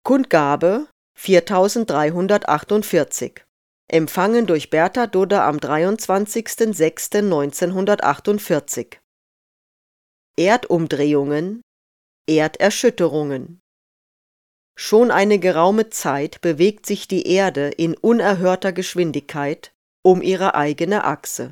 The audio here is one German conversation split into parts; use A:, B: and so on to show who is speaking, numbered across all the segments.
A: Kundgabe 4348. Empfangen durch Bertha Dudde am 23.06.1948. Erdumdrehungen, Erderschütterungen. Schon eine geraume Zeit bewegt sich die Erde in unerhörter Geschwindigkeit um ihre eigene Achse.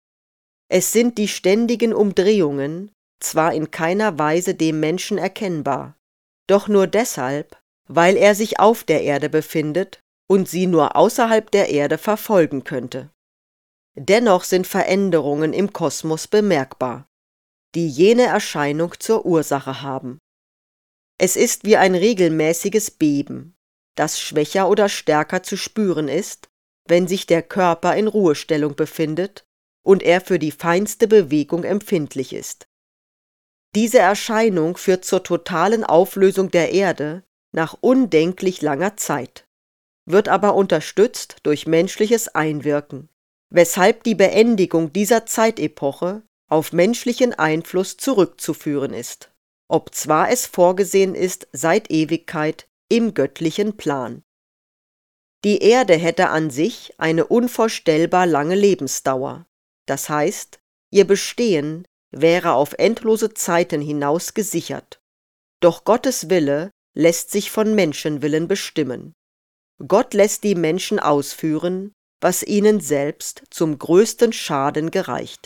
A: Es sind die ständigen Umdrehungen, zwar in keiner Weise dem Menschen erkennbar, doch nur deshalb, weil er sich auf der Erde befindet und sie nur außerhalb der Erde verfolgen könnte. Dennoch sind Veränderungen im Kosmos bemerkbar, die jene Erscheinung zur Ursache haben. Es ist wie ein regelmäßiges Beben, das schwächer oder stärker zu spüren ist, wenn sich der Körper in Ruhestellung befindet und er für die feinste Bewegung empfindlich ist. Diese Erscheinung führt zur totalen Auflösung der Erde nach undenklich langer Zeit, wird aber unterstützt durch menschliches Einwirken, weshalb die Beendigung dieser Zeitepoche auf menschlichen Einfluss zurückzuführen ist, obzwar es vorgesehen ist seit Ewigkeit im göttlichen Plan. Die Erde hätte an sich eine unvorstellbar lange Lebensdauer, das heißt, ihr Bestehen wäre auf endlose Zeiten hinaus gesichert. Doch Gottes Wille lässt sich von Menschenwillen bestimmen. Gott lässt die Menschen ausführen, was ihnen selbst zum größten Schaden gereicht.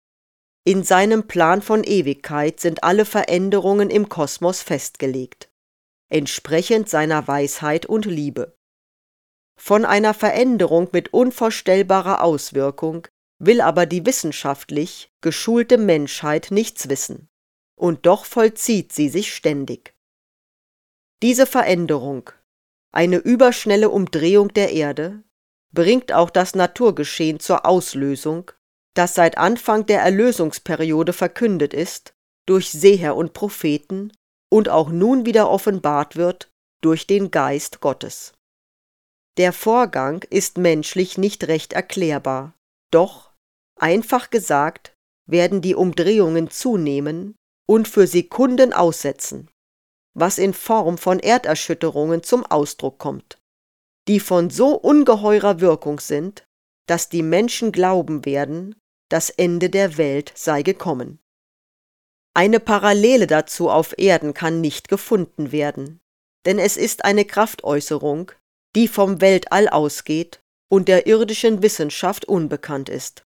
A: In seinem Plan von Ewigkeit sind alle Veränderungen im Kosmos festgelegt, entsprechend seiner Weisheit und Liebe. Von einer Veränderung mit unvorstellbarer Auswirkung will aber die wissenschaftlich geschulte Menschheit nichts wissen, und doch vollzieht sie sich ständig. Diese Veränderung, eine überschnelle Umdrehung der Erde, bringt auch das Naturgeschehen zur Auslösung, das seit Anfang der Erlösungsperiode verkündet ist, durch Seher und Propheten und auch nun wieder offenbart wird durch den Geist Gottes. Der Vorgang ist menschlich nicht recht erklärbar, doch, einfach gesagt, werden die Umdrehungen zunehmen und für Sekunden aussetzen, was in Form von Erderschütterungen zum Ausdruck kommt, die von so ungeheurer Wirkung sind, dass die Menschen glauben werden, das Ende der Welt sei gekommen. Eine Parallele dazu auf Erden kann nicht gefunden werden, denn es ist eine Kraftäußerung, die vom Weltall ausgeht und der irdischen Wissenschaft unbekannt ist.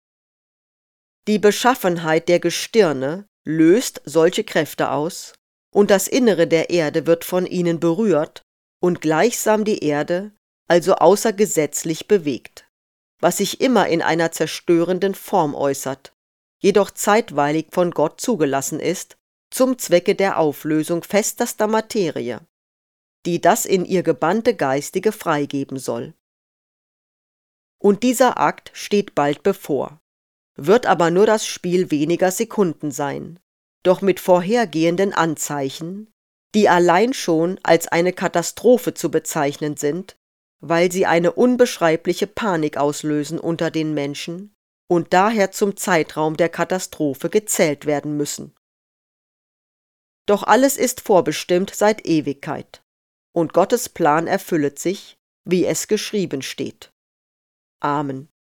A: Die Beschaffenheit der Gestirne löst solche Kräfte aus, und das Innere der Erde wird von ihnen berührt und gleichsam die Erde also außergesetzlich bewegt, was sich immer in einer zerstörenden Form äußert, jedoch zeitweilig von Gott zugelassen ist, zum Zwecke der Auflösung festester Materie, die das in ihr gebannte Geistige freigeben soll. Und dieser Akt steht bald bevor, wird aber nur das Spiel weniger Sekunden sein, doch mit vorhergehenden Anzeichen, die allein schon als eine Katastrophe zu bezeichnen sind, weil sie eine unbeschreibliche Panik auslösen unter den Menschen und daher zum Zeitraum der Katastrophe gezählt werden müssen. Doch alles ist vorbestimmt seit Ewigkeit, und Gottes Plan erfüllet sich, wie es geschrieben steht. Amen.